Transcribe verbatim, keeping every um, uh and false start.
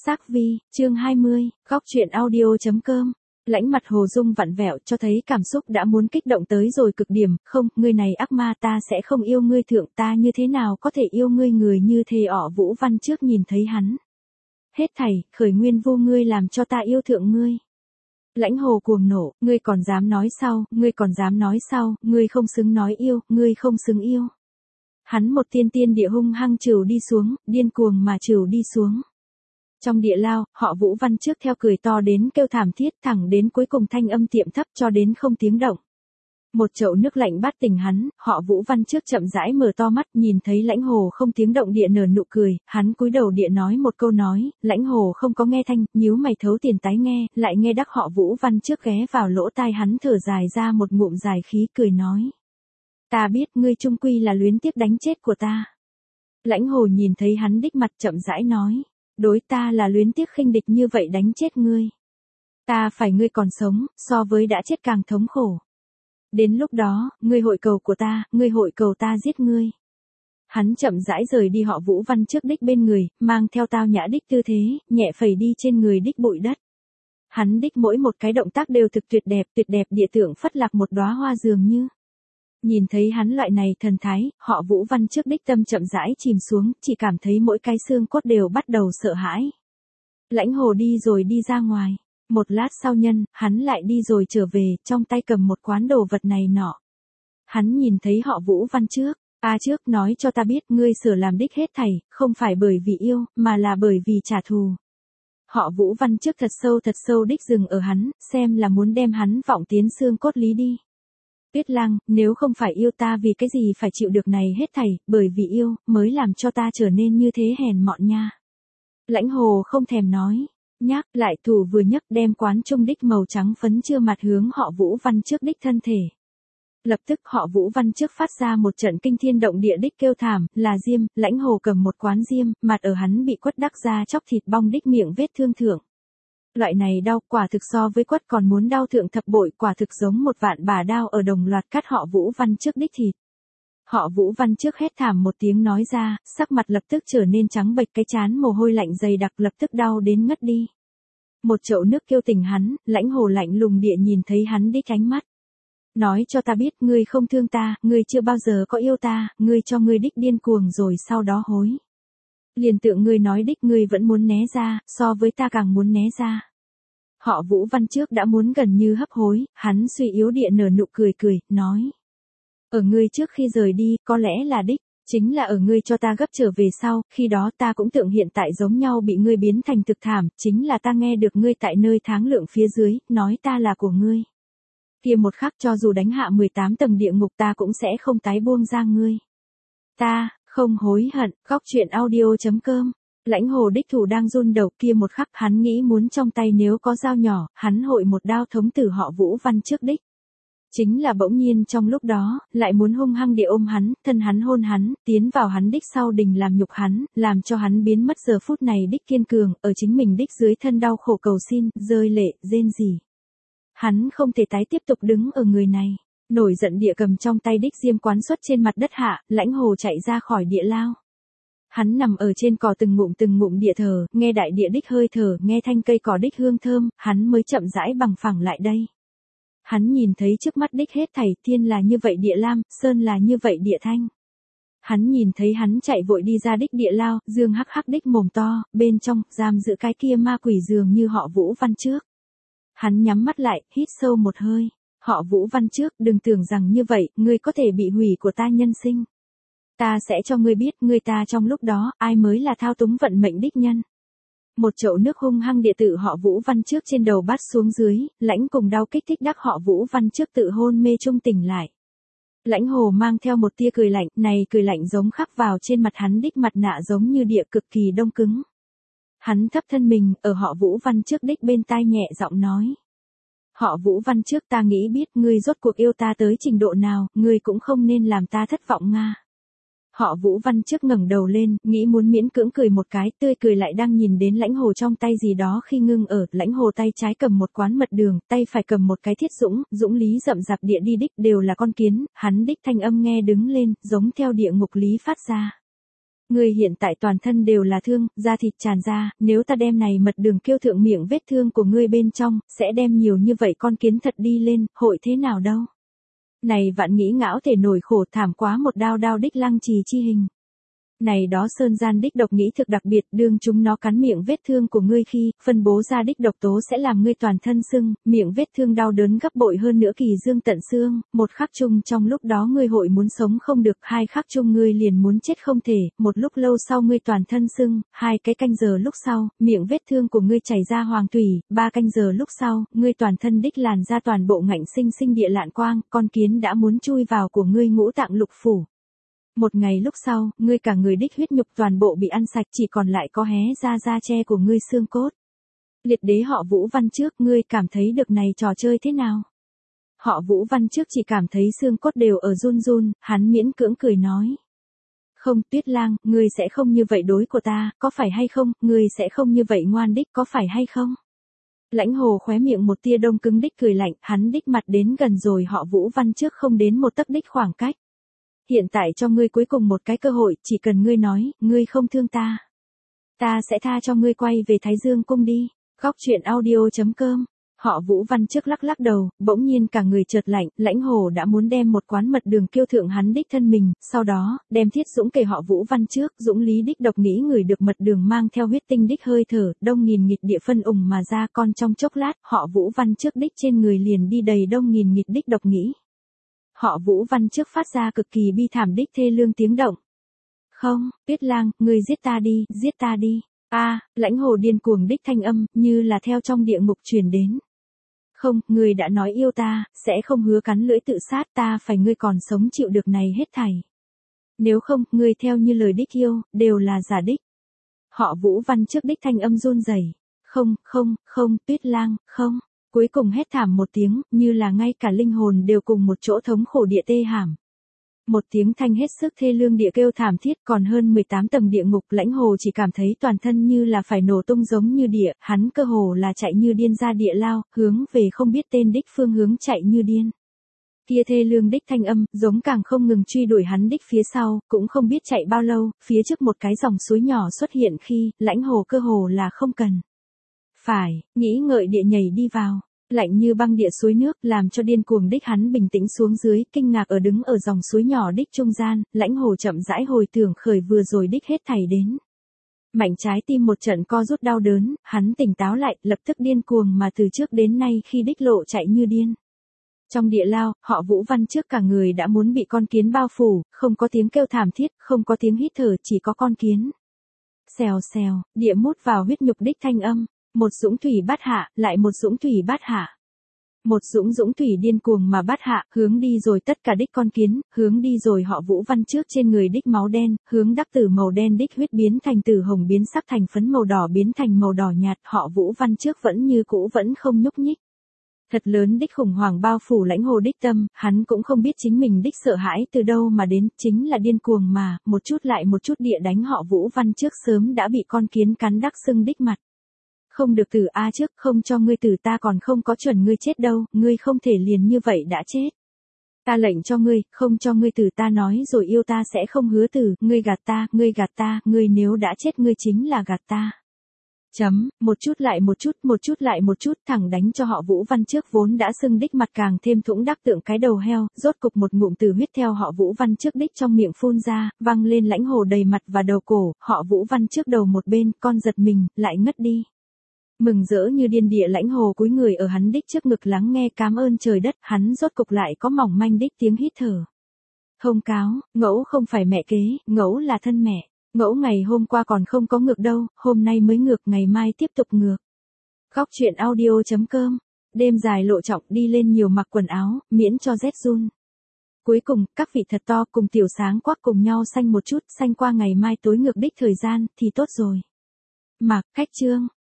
Sắc Vi, chương hai mươi, góc truyện audio chấm com. Lãnh mặt Hồ Dung vặn vẹo cho thấy cảm xúc đã muốn kích động tới rồi cực điểm, không, ngươi này ác ma, ta sẽ không yêu ngươi, thượng, ta như thế nào có thể yêu ngươi, người như thế ỏ Vũ Văn trước nhìn thấy hắn. Hết thảy, khởi nguyên vô ngươi làm cho ta yêu thượng ngươi. Lãnh Hồ cuồng nổ, ngươi còn dám nói sau, ngươi còn dám nói sau, ngươi không xứng nói yêu, ngươi không xứng yêu. Hắn một tiên tiên địa hung hăng trừu đi xuống, điên cuồng mà trừu đi xuống. Trong địa lao, họ Vũ Văn trước theo cười to đến kêu thảm thiết, thẳng đến cuối cùng thanh âm tiệm thấp cho đến không tiếng động. Một chậu nước lạnh bắt tỉnh hắn, họ Vũ Văn trước chậm rãi mở to mắt, nhìn thấy Lãnh Hồ không tiếng động địa nở nụ cười, hắn cúi đầu địa nói một câu nói, Lãnh Hồ không có nghe thanh, nhíu mày thấu tiền tái nghe, lại nghe đắc họ Vũ Văn trước ghé vào lỗ tai hắn thở dài ra một ngụm dài khí, cười nói: "Ta biết ngươi chung quy là luyến tiếc đánh chết của ta." Lãnh Hồ nhìn thấy hắn đích mặt chậm rãi nói: "Đối, ta là luyến tiếc khinh địch như vậy đánh chết ngươi. Ta phải ngươi còn sống, so với đã chết càng thống khổ. Đến lúc đó, ngươi hội cầu của ta, ngươi hội cầu ta giết ngươi." Hắn chậm rãi rời đi họ Vũ Văn trước đích bên người, mang theo tao nhã đích tư thế, nhẹ phẩy đi trên người đích bụi đất. Hắn đích mỗi một cái động tác đều thực tuyệt đẹp, tuyệt đẹp địa tượng phất lạc một đóa hoa dường như. Nhìn thấy hắn loại này thần thái, họ Vũ Văn trước đích tâm chậm rãi chìm xuống, chỉ cảm thấy mỗi cái xương cốt đều bắt đầu sợ hãi. Lãnh Hồ đi rồi đi ra ngoài. Một lát sau nhân, hắn lại đi rồi trở về, trong tay cầm một quán đồ vật này nọ. Hắn nhìn thấy họ Vũ Văn trước. "A trước, nói cho ta biết, ngươi sửa làm đích hết thảy, không phải bởi vì yêu, mà là bởi vì trả thù." Họ Vũ Văn trước thật sâu thật sâu đích dừng ở hắn, xem là muốn đem hắn vọng tiến xương cốt lý đi. "Tuyết Lang, nếu không phải yêu ta vì cái gì phải chịu được này hết thảy, bởi vì yêu, mới làm cho ta trở nên như thế hèn mọn nha." Lãnh Hồ không thèm nói. Nhắc lại thủ vừa nhấc đem quán trung đích màu trắng phấn chưa mặt hướng họ Vũ Văn trước đích thân thể. Lập tức họ Vũ Văn trước phát ra một trận kinh thiên động địa đích kêu thảm, là diêm, Lãnh Hồ cầm một quán diêm, mặt ở hắn bị quất đắc ra chóc thịt bong đích miệng vết thương thượng. Loại này đau quả thực so với quất còn muốn đau thượng thập bội, quả thực giống một vạn bà đao ở đồng loạt cắt họ Vũ Văn trước đích thịt. Họ Vũ Văn trước hét thảm một tiếng nói ra, sắc mặt lập tức trở nên trắng bệch, cái trán mồ hôi lạnh dày đặc lập tức đau đến ngất đi. Một chậu nước kêu tỉnh hắn, Lãnh Hồ lạnh lùng địa nhìn thấy hắn đích ánh mắt. "Nói cho ta biết, ngươi không thương ta, ngươi chưa bao giờ có yêu ta, ngươi cho ngươi đích điên cuồng rồi sau đó hối. Liền tượng ngươi nói đích, ngươi vẫn muốn né ra, so với ta càng muốn né ra." Họ Vũ Văn trước đã muốn gần như hấp hối, hắn suy yếu địa nở nụ cười cười, nói: "Ở ngươi trước khi rời đi, có lẽ là đích, chính là ở ngươi cho ta gấp trở về sau, khi đó ta cũng tượng hiện tại giống nhau bị ngươi biến thành thực thảm, chính là ta nghe được ngươi tại nơi tháng lượng phía dưới, nói ta là của ngươi. Kia một khắc cho dù đánh hạ mười tám tầng địa ngục ta cũng sẽ không tái buông ra ngươi. Ta, không hối hận." Góc truyện audio chấm com. Lãnh Hồ đích thủ đang run đầu, kia một khắc hắn nghĩ muốn trong tay nếu có dao nhỏ, hắn hội một đao thống tử họ Vũ Văn trước đích. Chính là bỗng nhiên trong lúc đó, lại muốn hung hăng địa ôm hắn, thân hắn hôn hắn, tiến vào hắn đích sau đình làm nhục hắn, làm cho hắn biến mất giờ phút này đích kiên cường, ở chính mình đích dưới thân đau khổ cầu xin, rơi lệ, rên rỉ. Hắn không thể tái tiếp tục đứng ở người này. Nổi giận địa cầm trong tay đích diêm quán xuất trên mặt đất hạ, Lãnh Hồ chạy ra khỏi địa lao. Hắn nằm ở trên cỏ từng ngụm từng ngụm địa thở, nghe đại địa đích hơi thở, nghe thanh cây cỏ đích hương thơm, hắn mới chậm rãi bằng phẳng lại đây. Hắn nhìn thấy trước mắt đích hết thảy, thiên là như vậy địa lam, sơn là như vậy địa thanh. Hắn nhìn thấy hắn chạy vội đi ra đích địa lao, dương hắc hắc đích mồm to, bên trong, giam giữ cái kia ma quỷ dường như họ Vũ Văn trước. Hắn nhắm mắt lại, hít sâu một hơi. "Họ Vũ Văn trước, đừng tưởng rằng như vậy, ngươi có thể bị hủy của ta nhân sinh. Ta sẽ cho ngươi biết, ngươi ta trong lúc đó, ai mới là thao túng vận mệnh đích nhân." Một chậu nước hung hăng địa tử họ Vũ Văn trước trên đầu bắt xuống dưới, Lãnh cùng đau kích thích đắc họ Vũ Văn trước tự hôn mê trung tỉnh lại. Lãnh Hồ mang theo một tia cười lạnh, này cười lạnh giống khắc vào trên mặt hắn đích mặt nạ giống như địa cực kỳ đông cứng. Hắn thấp thân mình, ở họ Vũ Văn trước đích bên tai nhẹ giọng nói: "Họ Vũ Văn trước, ta nghĩ biết ngươi rốt cuộc yêu ta tới trình độ nào, ngươi cũng không nên làm ta thất vọng nga." Họ Vũ Văn trước ngẩng đầu lên, nghĩ muốn miễn cưỡng cười một cái, tươi cười lại đang nhìn đến Lãnh Hồ trong tay gì đó khi ngưng ở, Lãnh Hồ tay trái cầm một quán mật đường, tay phải cầm một cái thiết dũng, dũng lý rậm rạp địa đi đích đều là con kiến, hắn đích thanh âm nghe đứng lên, giống theo địa ngục lý phát ra. Ngươi hiện tại toàn thân đều là thương, da thịt tràn ra, nếu ta đem này mật đường kêu thượng miệng vết thương của ngươi bên trong, sẽ đem nhiều như vậy con kiến thật đi lên, hội thế nào đâu. Này vạn nghĩ ngão thể nổi khổ thảm quá một đao đao đích lăng trì chi hình. Này đó sơn gian đích độc nghĩ thực đặc biệt, đương chúng nó cắn miệng vết thương của ngươi khi, phân bố ra đích độc tố sẽ làm ngươi toàn thân sưng, miệng vết thương đau đớn gấp bội hơn nữa kỳ dương tận xương, một khắc chung trong lúc đó ngươi hội muốn sống không được, hai khắc chung ngươi liền muốn chết không thể, một lúc lâu sau ngươi toàn thân sưng, hai cái canh giờ lúc sau, miệng vết thương của ngươi chảy ra hoàng thủy, ba canh giờ lúc sau, ngươi toàn thân đích làn ra toàn bộ ngạnh sinh sinh địa lạn quang, con kiến đã muốn chui vào của ngươi ngũ tạng lục phủ. Một ngày lúc sau, ngươi cả người đích huyết nhục toàn bộ bị ăn sạch chỉ còn lại có hé ra da che của ngươi xương cốt. Liệt đế họ Vũ Văn Trước, ngươi cảm thấy được này trò chơi thế nào? Họ Vũ Văn Trước chỉ cảm thấy xương cốt đều ở run run, hắn miễn cưỡng cười nói. Không, Tuyết Lang, ngươi sẽ không như vậy đối của ta, có phải hay không, ngươi sẽ không như vậy ngoan đích, có phải hay không? Lãnh Hồ khóe miệng một tia đông cứng đích cười lạnh, hắn đích mặt đến gần rồi họ Vũ Văn Trước không đến một tấc đích khoảng cách. Hiện tại cho ngươi cuối cùng một cái cơ hội, chỉ cần ngươi nói, ngươi không thương ta. Ta sẽ tha cho ngươi quay về Thái Dương cung đi. Góc truyện audio chấm com. Họ Vũ Văn Trước lắc lắc đầu, bỗng nhiên cả người chợt lạnh, Lãnh Hồ đã muốn đem một quán mật đường kiêu thượng hắn đích thân mình, sau đó, đem Thiết Dũng kể họ Vũ Văn Trước, Dũng lý đích độc nghĩ người được mật đường mang theo huyết tinh đích hơi thở, đông nghìn nghịt địa phân ủng mà ra, con trong chốc lát, họ Vũ Văn Trước đích trên người liền đi đầy đông nghìn nghịt đích độc nghĩ. Họ Vũ Văn Trước phát ra cực kỳ bi thảm đích thê lương tiếng động. Không, Tuyết Lang, ngươi giết ta đi, giết ta đi. A, à, Lãnh Hồ điên cuồng đích thanh âm, như là theo trong địa ngục truyền đến. Không, ngươi đã nói yêu ta, sẽ không hứa cắn lưỡi tự sát, ta phải ngươi còn sống chịu được này hết thảy. Nếu không, ngươi theo như lời đích yêu, đều là giả đích. Họ Vũ Văn Trước đích thanh âm run rẩy. Không, không, không, Tuyết Lang, không. Cuối cùng hét thảm một tiếng, như là ngay cả linh hồn đều cùng một chỗ thống khổ địa tê hàm. Một tiếng thanh hết sức thê lương địa kêu thảm thiết, còn hơn mười tám tầng địa ngục, Lãnh Hồ chỉ cảm thấy toàn thân như là phải nổ tung giống như địa, hắn cơ hồ là chạy như điên ra địa lao, hướng về không biết tên đích phương hướng chạy như điên. Kia thê lương đích thanh âm, giống càng không ngừng truy đuổi hắn đích phía sau, cũng không biết chạy bao lâu, phía trước một cái dòng suối nhỏ xuất hiện khi, Lãnh Hồ cơ hồ là không cần. Phải, nghĩ ngợi địa nhảy đi vào. Lạnh như băng địa suối nước, làm cho điên cuồng đích hắn bình tĩnh xuống dưới, kinh ngạc ở đứng ở dòng suối nhỏ đích trung gian, Lãnh Hồ chậm rãi hồi tưởng khởi vừa rồi đích hết thảy đến. Mạnh trái tim một trận co rút đau đớn, hắn tỉnh táo lại, lập tức điên cuồng mà từ trước đến nay khi đích lộ chạy như điên. Trong địa lao, họ Vũ Văn Trước cả người đã muốn bị con kiến bao phủ, không có tiếng kêu thảm thiết, không có tiếng hít thở, chỉ có con kiến. Xèo xèo, địa mút vào huyết nhục đích thanh âm. Một dũng thủy bát hạ, lại một dũng thủy bát hạ. Một dũng dũng thủy điên cuồng mà bát hạ, hướng đi rồi tất cả đích con kiến, hướng đi rồi họ Vũ Văn Trước trên người đích máu đen, hướng đắc tử màu đen đích huyết biến thành tử hồng biến sắc thành phấn màu đỏ biến thành màu đỏ nhạt, họ Vũ Văn Trước vẫn như cũ vẫn không nhúc nhích. Thật lớn đích khủng hoảng bao phủ Lãnh Hồ đích tâm, hắn cũng không biết chính mình đích sợ hãi từ đâu mà đến, chính là điên cuồng mà, một chút lại một chút địa đánh họ Vũ Văn Trước sớm đã bị con kiến cắn đắc sưng đích mặt. Không được tử A trước, không cho ngươi tử ta còn không có chuẩn ngươi chết đâu, ngươi không thể liền như vậy đã chết. Ta lệnh cho ngươi, không cho ngươi tử ta nói rồi yêu ta sẽ không hứa tử, ngươi gạt ta, ngươi gạt ta, ngươi nếu đã chết ngươi chính là gạt ta. Chấm, một chút lại một chút, một chút lại một chút, thẳng đánh cho họ Vũ Văn Trước vốn đã sưng đích mặt càng thêm thủng đắc tượng cái đầu heo, rốt cục một ngụm từ huyết theo họ Vũ Văn Trước đích trong miệng phun ra, văng lên Lãnh Hồ đầy mặt và đầu cổ, họ Vũ Văn Trước đầu một bên, con giật mình, lại ngất đi. Mừng rỡ như điên địa Lãnh Hồ cúi người ở hắn đích trước ngực lắng nghe cám ơn trời đất, hắn rốt cục lại có mỏng manh đích tiếng hít thở. Thông cáo, Ngẫu không phải mẹ kế, Ngẫu là thân mẹ. Ngẫu ngày hôm qua còn không có ngược đâu, hôm nay mới ngược, ngày mai tiếp tục ngược. Góc truyện audio chấm com. Đêm dài lộ trọng đi lên nhiều mặc quần áo, miễn cho rét run. Cuối cùng, các vị thật to cùng tiểu sáng quắc cùng nhau xanh một chút, xanh qua ngày mai tối ngược đích thời gian, thì tốt rồi. Mặc, khách trương.